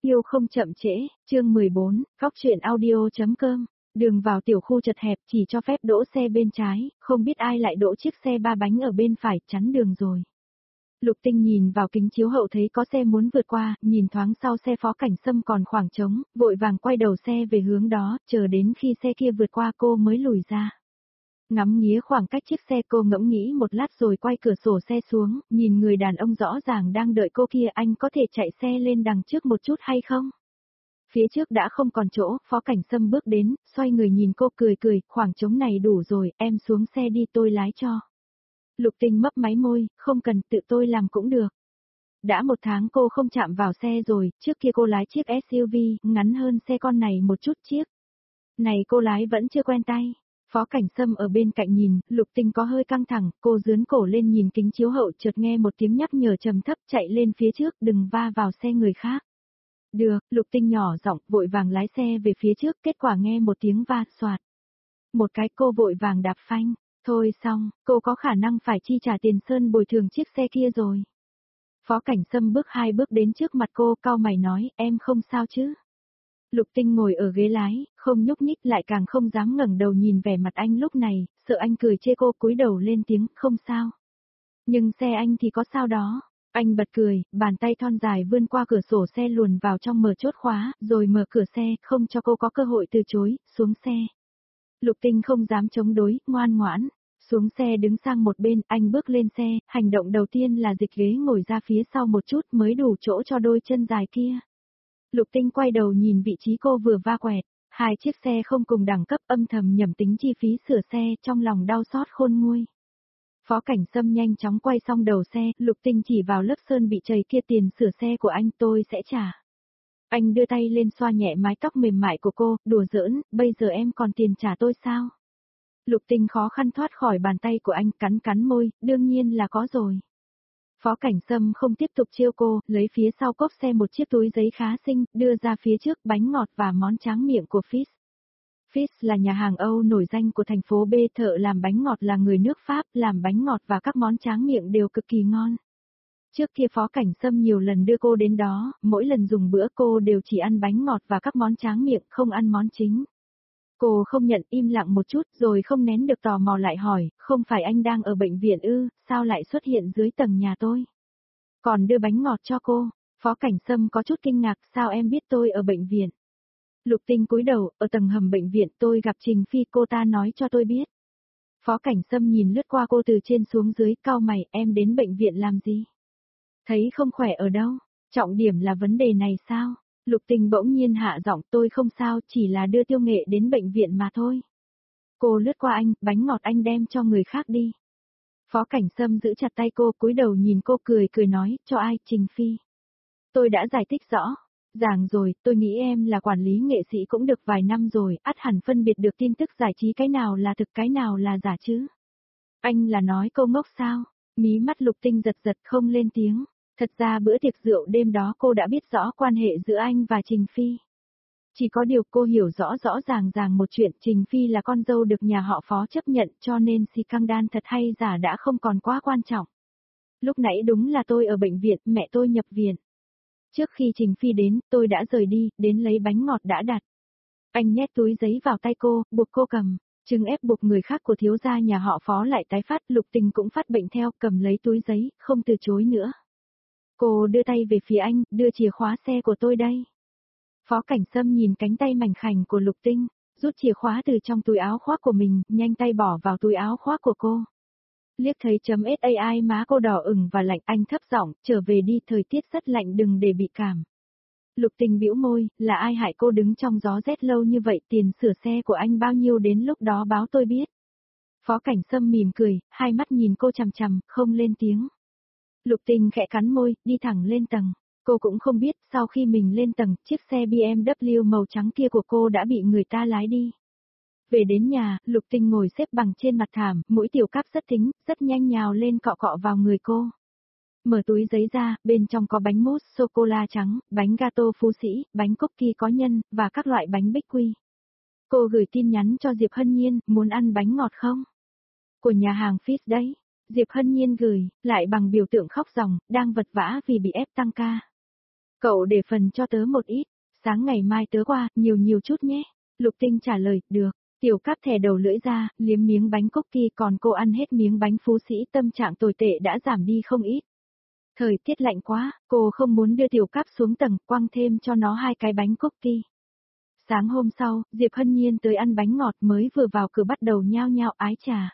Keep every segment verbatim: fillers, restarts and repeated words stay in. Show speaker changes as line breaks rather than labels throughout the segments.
Yêu không chậm trễ, chương mười bốn, góc truyện audio.com. Đường vào tiểu khu chật hẹp chỉ cho phép đỗ xe bên trái, không biết ai lại đỗ chiếc xe ba bánh ở bên phải, chắn đường rồi. Lục Tinh nhìn vào kính chiếu hậu thấy có xe muốn vượt qua, nhìn thoáng sau xe Phó Cảnh Sâm còn khoảng trống, vội vàng quay đầu xe về hướng đó, chờ đến khi xe kia vượt qua cô mới lùi ra. Ngắm nghía khoảng cách chiếc xe, cô ngẫm nghĩ một lát rồi quay cửa sổ xe xuống, nhìn người đàn ông rõ ràng đang đợi cô kia, anh có thể chạy xe lên đằng trước một chút hay không? Phía trước đã không còn chỗ, Phó Cảnh Sâm bước đến, xoay người nhìn cô cười cười, khoảng trống này đủ rồi, em xuống xe đi tôi lái cho. Lục Tinh mấp máy môi, không cần, tự tôi làm cũng được. Đã một tháng cô không chạm vào xe rồi, trước kia cô lái chiếc ét u vê, ngắn hơn xe con này một chút chiếc. Này cô lái vẫn chưa quen tay. Phó Cảnh Sâm ở bên cạnh nhìn, Lục Tinh có hơi căng thẳng, cô dướn cổ lên nhìn kính chiếu hậu, chợt nghe một tiếng nhắc nhở trầm thấp, chạy lên phía trước, đừng va vào xe người khác. Được, Lục Tinh nhỏ giọng, vội vàng lái xe về phía trước, kết quả nghe một tiếng va, xoạt. Một cái cô vội vàng đạp phanh, thôi xong, cô có khả năng phải chi trả tiền sơn bồi thường chiếc xe kia rồi. Phó Cảnh Sâm bước hai bước đến trước mặt cô, cau mày nói, em không sao chứ? Lục Tinh ngồi ở ghế lái, không nhúc nhích, lại càng không dám ngẩng đầu nhìn vẻ mặt anh lúc này, sợ anh cười chê cô, cúi đầu lên tiếng, không sao. Nhưng xe anh thì có sao đó. Anh bật cười, bàn tay thon dài vươn qua cửa sổ xe luồn vào trong mở chốt khóa, rồi mở cửa xe, không cho cô có cơ hội từ chối, xuống xe. Lục Tinh không dám chống đối, ngoan ngoãn. Xuống xe đứng sang một bên, anh bước lên xe, hành động đầu tiên là dịch ghế ngồi ra phía sau một chút mới đủ chỗ cho đôi chân dài kia. Lục Tinh quay đầu nhìn vị trí cô vừa va quẹt, hai chiếc xe không cùng đẳng cấp, âm thầm nhẩm tính chi phí sửa xe, trong lòng đau xót khôn nguôi. Phó Cảnh Sâm nhanh chóng quay xong đầu xe, Lục Tinh chỉ vào lớp sơn bị trầy kia, tiền sửa xe của anh tôi sẽ trả. Anh đưa tay lên xoa nhẹ mái tóc mềm mại của cô, đùa giỡn, bây giờ em còn tiền trả tôi sao? Lục Tinh khó khăn thoát khỏi bàn tay của anh, cắn cắn môi, đương nhiên là có rồi. Phó Cảnh Sâm không tiếp tục trêu cô, lấy phía sau cốp xe một chiếc túi giấy khá xinh, đưa ra phía trước bánh ngọt và món tráng miệng của Fizz. Fizz là nhà hàng Âu nổi danh của thành phố B, thợ làm bánh ngọt là người nước Pháp, làm bánh ngọt và các món tráng miệng đều cực kỳ ngon. Trước kia Phó Cảnh Sâm nhiều lần đưa cô đến đó, mỗi lần dùng bữa cô đều chỉ ăn bánh ngọt và các món tráng miệng, không ăn món chính. Cô không nhận, im lặng một chút rồi không nén được tò mò lại hỏi, không phải anh đang ở bệnh viện ư, sao lại xuất hiện dưới tầng nhà tôi? Còn đưa bánh ngọt cho cô. Phó Cảnh Sâm có chút kinh ngạc, sao em biết tôi ở bệnh viện? Lục Tinh cúi đầu, ở tầng hầm bệnh viện tôi gặp Trình Phi, cô ta nói cho tôi biết. Phó Cảnh Sâm nhìn lướt qua cô từ trên xuống dưới, cau mày, em đến bệnh viện làm gì? Thấy không khỏe ở đâu? Trọng điểm là vấn đề này sao? Lục Tinh bỗng nhiên hạ giọng, tôi không sao, chỉ là đưa Tiêu Nghệ đến bệnh viện mà thôi. Cô lướt qua anh, bánh ngọt anh đem cho người khác đi. Phó Cảnh Sâm giữ chặt tay cô, cúi đầu nhìn cô cười cười nói, cho ai, Trình Phi? Tôi đã giải thích rõ. Ràng rồi, tôi nghĩ em là quản lý nghệ sĩ cũng được vài năm rồi, ắt hẳn phân biệt được tin tức giải trí cái nào là thực cái nào là giả chứ. Anh là nói câu ngốc sao? Mí mắt Lục Tinh giật giật không lên tiếng. Thật ra bữa tiệc rượu đêm đó cô đã biết rõ quan hệ giữa anh và Trình Phi. Chỉ có điều cô hiểu rõ rõ ràng ràng một chuyện, Trình Phi là con dâu được nhà họ Phó chấp nhận, cho nên scandal thật hay giả đã không còn quá quan trọng. Lúc nãy đúng là tôi ở bệnh viện, mẹ tôi nhập viện. Trước khi Trình Phi đến, tôi đã rời đi, đến lấy bánh ngọt đã đặt. Anh nhét túi giấy vào tay cô, buộc cô cầm. Chừng ép buộc người khác của thiếu gia nhà họ Phó lại tái phát, Lục Tinh cũng phát bệnh theo, cầm lấy túi giấy, không từ chối nữa. Cô đưa tay về phía anh, đưa chìa khóa xe của tôi đây. Phó Cảnh Sâm nhìn cánh tay mảnh khảnh của Lục Tinh, rút chìa khóa từ trong túi áo khoác của mình, nhanh tay bỏ vào túi áo khoác của cô. Liếc thấy chấm sai má cô đỏ ửng và lạnh, anh thấp giọng, trở về đi, thời tiết rất lạnh, đừng để bị cảm. Lục Tinh bĩu môi, là ai hại cô đứng trong gió rét lâu như vậy, tiền sửa xe của anh bao nhiêu đến lúc đó báo tôi biết. Phó Cảnh Sâm mỉm cười, hai mắt nhìn cô chằm chằm, không lên tiếng. Lục Tinh khẽ cắn môi, đi thẳng lên tầng. Cô cũng không biết, sau khi mình lên tầng, chiếc xe bê em vê màu trắng kia của cô đã bị người ta lái đi. Về đến nhà, Lục Tinh ngồi xếp bằng trên mặt thảm, mũi tiểu cáp rất thính, rất nhanh nhào lên cọ cọ vào người cô. Mở túi giấy ra, bên trong có bánh mousse sô-cô-la trắng, bánh gato Phú Sĩ, bánh cookie có nhân, và các loại bánh bích quy. Cô gửi tin nhắn cho Diệp Hân Nhiên, muốn ăn bánh ngọt không? Của nhà hàng Fizz đấy. Diệp Hân Nhiên gửi, lại bằng biểu tượng khóc ròng, đang vật vã vì bị ép tăng ca. Cậu để phần cho tớ một ít, sáng ngày mai tớ qua, nhiều nhiều chút nhé. Lục Tinh trả lời, được. Tiểu Cáp thè đầu lưỡi ra, liếm miếng bánh cookie, còn cô ăn hết miếng bánh Phú Sĩ, tâm trạng tồi tệ đã giảm đi không ít. Thời tiết lạnh quá, cô không muốn đưa Tiểu Cáp xuống tầng, quăng thêm cho nó hai cái bánh cookie. Sáng hôm sau, Diệp Hân Nhiên tới ăn bánh ngọt, mới vừa vào cửa bắt đầu nhao nhao ái trà.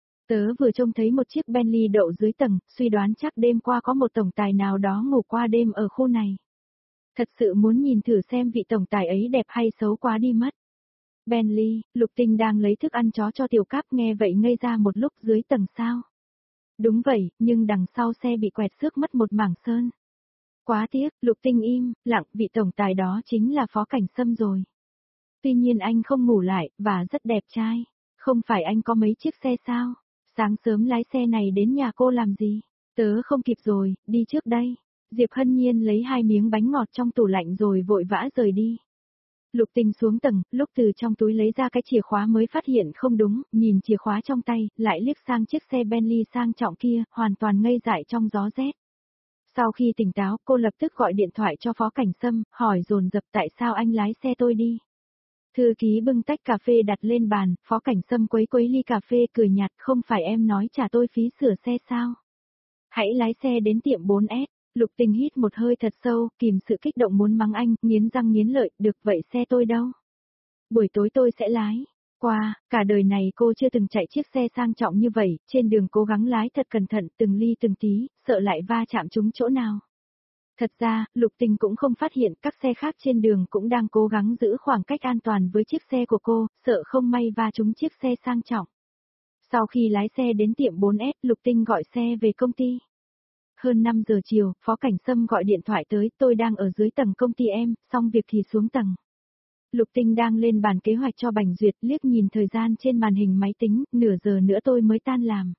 Tớ vừa trông thấy một chiếc Bentley đậu dưới tầng, suy đoán chắc đêm qua có một tổng tài nào đó ngủ qua đêm ở khu này. Thật sự muốn nhìn thử xem vị tổng tài ấy đẹp hay xấu quá đi mất. Bentley, Lục Tinh đang lấy thức ăn chó cho Tiểu Cáp, nghe vậy ngây ra một lúc, dưới tầng sao? Đúng vậy, nhưng đằng sau xe bị quẹt xước mất một mảng sơn. Quá tiếc, Lục Tinh im, lặng, vị tổng tài đó chính là Phó Cảnh Sâm rồi. Tuy nhiên anh không ngủ lại, và rất đẹp trai. Không phải anh có mấy chiếc xe sao? Sáng sớm lái xe này đến nhà cô làm gì? Tớ không kịp rồi, đi trước đây. Diệp Hân Nhiên lấy hai miếng bánh ngọt trong tủ lạnh rồi vội vã rời đi. Lục Tinh xuống tầng, lúc từ trong túi lấy ra cái chìa khóa mới phát hiện không đúng, nhìn chìa khóa trong tay, lại liếc sang chiếc xe Bentley sang trọng kia, hoàn toàn ngây dại trong gió rét. Sau khi tỉnh táo, cô lập tức gọi điện thoại cho Phó Cảnh Sâm, hỏi dồn dập tại sao anh lái xe tôi đi. Thư ký bưng tách cà phê đặt lên bàn, Phó Cảnh Sâm quấy quấy ly cà phê cười nhạt, không phải em nói trả tôi phí sửa xe sao? Hãy lái xe đến tiệm bốn S. Lục Tinh hít một hơi thật sâu, kìm sự kích động muốn mắng anh, nghiến răng nghiến lợi, được vậy xe tôi đâu? Buổi tối tôi sẽ lái. Qua, cả đời này cô chưa từng chạy chiếc xe sang trọng như vậy, trên đường cố gắng lái thật cẩn thận, từng ly từng tí, sợ lại va chạm trúng chỗ nào. Thật ra, Lục Tinh cũng không phát hiện các xe khác trên đường cũng đang cố gắng giữ khoảng cách an toàn với chiếc xe của cô, sợ không may va trúng chiếc xe sang trọng. Sau khi lái xe đến tiệm bốn S, Lục Tinh gọi xe về công ty. Hơn năm giờ chiều, Phó Cảnh Sâm gọi điện thoại tới, tôi đang ở dưới tầng công ty em, xong việc thì xuống tầng. Lục Tinh đang lên bàn kế hoạch cho Bành Duyệt, liếc nhìn thời gian trên màn hình máy tính, nửa giờ nữa tôi mới tan làm.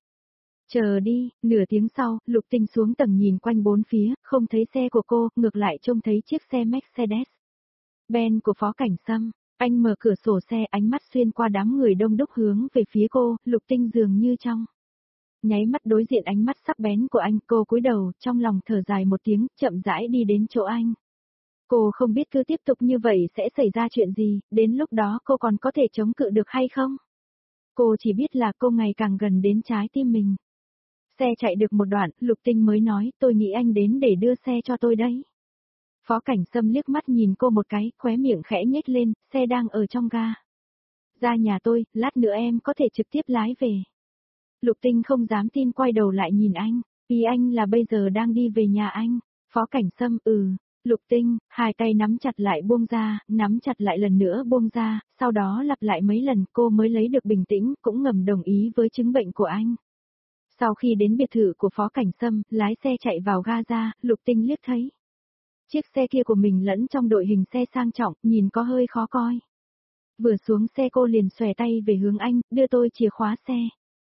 Chờ đi, nửa tiếng sau, Lục Tinh xuống tầng nhìn quanh bốn phía, không thấy xe của cô, ngược lại trông thấy chiếc xe Mercedes Benz của Phó Cảnh Sâm. Anh mở cửa sổ xe, ánh mắt xuyên qua đám người đông đúc hướng về phía cô, Lục Tinh dường như trong nháy mắt đối diện ánh mắt sắc bén của anh, cô cúi đầu, trong lòng thở dài một tiếng, chậm rãi đi đến chỗ anh. Cô không biết cứ tiếp tục như vậy sẽ xảy ra chuyện gì, đến lúc đó cô còn có thể chống cự được hay không? Cô chỉ biết là cô ngày càng gần đến trái tim mình. Xe chạy được một đoạn, Lục Tinh mới nói, tôi nghĩ anh đến để đưa xe cho tôi đấy. Phó Cảnh Sâm liếc mắt nhìn cô một cái, khóe miệng khẽ nhếch lên, xe đang ở trong ga. Ra nhà tôi, lát nữa em có thể trực tiếp lái về. Lục Tinh không dám tin, quay đầu lại nhìn anh, ý anh là bây giờ đang đi về nhà anh. Phó Cảnh Sâm, ừ. Lục Tinh, hai tay nắm chặt lại buông ra, nắm chặt lại lần nữa buông ra, sau đó lặp lại mấy lần cô mới lấy được bình tĩnh, cũng ngầm đồng ý với chứng bệnh của anh. Sau khi đến biệt thự của Phó Cảnh Sâm, lái xe chạy vào ga ra, Lục Tinh liếc thấy chiếc xe kia của mình lẫn trong đội hình xe sang trọng, nhìn có hơi khó coi. Vừa xuống xe cô liền xòe tay về hướng anh, đưa tôi chìa khóa xe.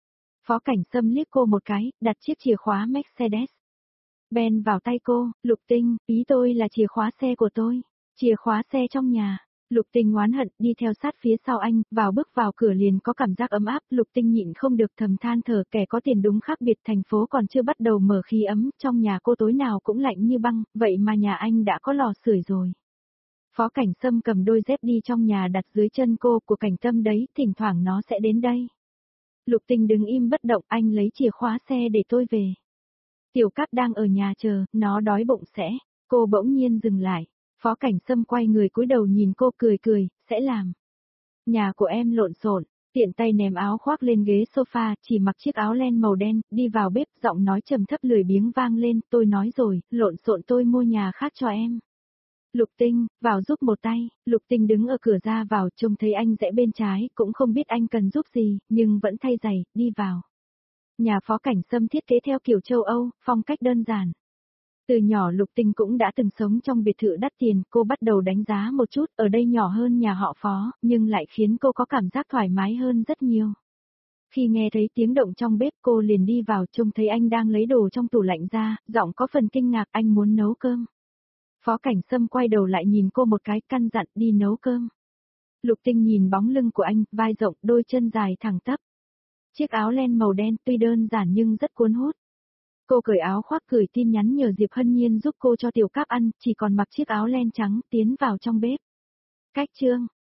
Phó Cảnh Sâm liếc cô một cái, đặt chiếc chìa khóa Mercedes Benz vào tay cô, Lục Tinh, ý tôi là chìa khóa xe của tôi, chìa khóa xe trong nhà. Lục Tinh oán hận, đi theo sát phía sau anh, vào bước vào cửa liền có cảm giác ấm áp, Lục Tinh nhịn không được thầm than thở, kẻ có tiền đúng khác biệt, thành phố còn chưa bắt đầu mở khí ấm, trong nhà cô tối nào cũng lạnh như băng, vậy mà nhà anh đã có lò sưởi rồi. Phó Cảnh Sâm cầm đôi dép đi trong nhà đặt dưới chân cô, của Cảnh Tâm đấy, thỉnh thoảng nó sẽ đến đây. Lục Tinh đứng im bất động, anh lấy chìa khóa xe để tôi về. Tiểu Cát đang ở nhà chờ, nó đói bụng sẽ. Cô bỗng nhiên dừng lại. Phó Cảnh Sâm quay người cúi đầu nhìn cô cười cười, sẽ làm. Nhà của em lộn xộn, tiện tay ném áo khoác lên ghế sofa, chỉ mặc chiếc áo len màu đen, đi vào bếp, giọng nói trầm thấp lười biếng vang lên, tôi nói rồi, lộn xộn tôi mua nhà khác cho em. Lục Tinh, vào giúp một tay, Lục Tinh đứng ở cửa ra vào, trông thấy anh rẽ bên trái, cũng không biết anh cần giúp gì, nhưng vẫn thay giày, đi vào. Nhà Phó Cảnh Sâm thiết kế theo kiểu châu Âu, phong cách đơn giản. Từ nhỏ Lục Tinh cũng đã từng sống trong biệt thự đắt tiền, cô bắt đầu đánh giá một chút, ở đây nhỏ hơn nhà họ Phó, nhưng lại khiến cô có cảm giác thoải mái hơn rất nhiều. Khi nghe thấy tiếng động trong bếp cô liền đi vào, trông thấy anh đang lấy đồ trong tủ lạnh ra, giọng có phần kinh ngạc, anh muốn nấu cơm. Phó Cảnh Sâm quay đầu lại nhìn cô một cái, căn dặn đi nấu cơm. Lục Tinh nhìn bóng lưng của anh, vai rộng, đôi chân dài thẳng tắp. Chiếc áo len màu đen tuy đơn giản nhưng rất cuốn hút. Cô cởi áo khoác gửi tin nhắn nhờ Diệp Hân Nhiên giúp cô cho Tiểu Cáp ăn, chỉ còn mặc chiếc áo len trắng tiến vào trong bếp. Cách chương